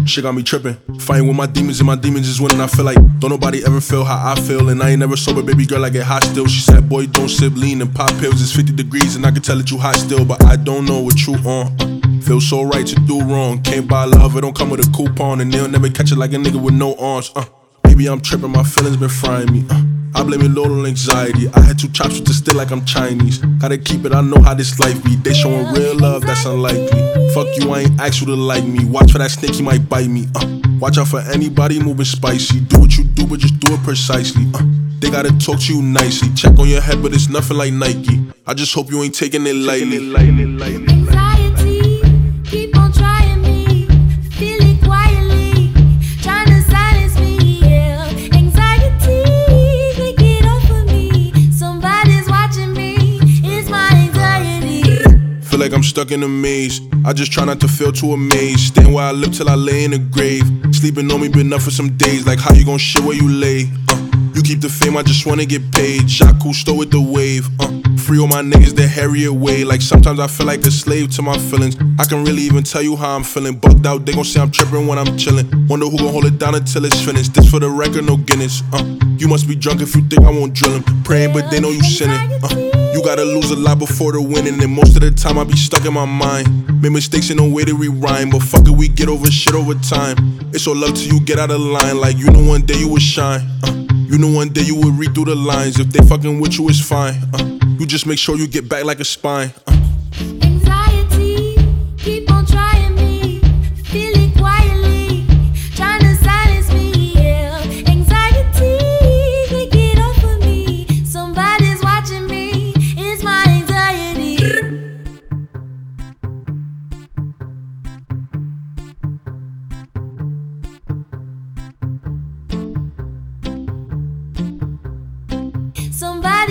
Shit got me tripping. Fighting with my demons and my demons is winning. I feel like don't nobody ever feel how I feel. And I ain't never sober, baby girl, I get hot still. She said, boy, don't sip lean and pop pills. It's 50 degrees and I can tell that you hot still. But I don't know what you on. Feel so right to do wrong. Can't buy love, it don't come with a coupon. And they'll never catch it like a nigga with no arms. Maybe I'm tripping, my feelings been frying me. I blame it load on anxiety. I had 2 chops with the still like I'm Chinese. Gotta keep it, I know how this life be. They showing real love, that's unlikely. Fuck you, I ain't asked you to like me. Watch for that snake, he might bite me. Watch out for anybody moving spicy. Do what you do, but just do it precisely. They gotta talk to you nicely. Check on your head, but it's nothing like Nike. I just hope you ain't taking it lightly. Anxiety, keep on trying me. Feel it quietly, trying to silence me. Yeah, anxiety, can't get off of me. Somebody's watching me. It's my anxiety. Feel like I'm stuck in a maze. I just try not to feel too amazed. Staying where I live till I lay in the grave. Sleeping on me been up for some days. Like how you gon' shit where you lay? You keep the fame, I just wanna get paid. Jacques Cousteau with the wave. Free all my niggas the Harriet way. Like sometimes I feel like a slave to my feelings. I can really even tell you how I'm feeling. Bugged out, they gon' say I'm tripping when I'm chillin'. Wonder who gon' hold it down until it's finished. This for the record, no Guinness. You must be drunk if you think I won't drill him. Praying, but they know you sinning. You gotta lose a lot before the winning. And most of the time I be stuck in my mind. Made mistakes and no way to rewind. But fuck it, we get over shit over time. It's all love till you get out of line. Like you know one day you would shine. You know one day you would read through the lines. If they fucking with you, it's fine. You just make sure you get back like a spine. Anxiety, keep on trying me. Feel it quietly, trying to silence me. Yeah, anxiety, can't get off of me. Somebody's watching me. It's my anxiety. Somebody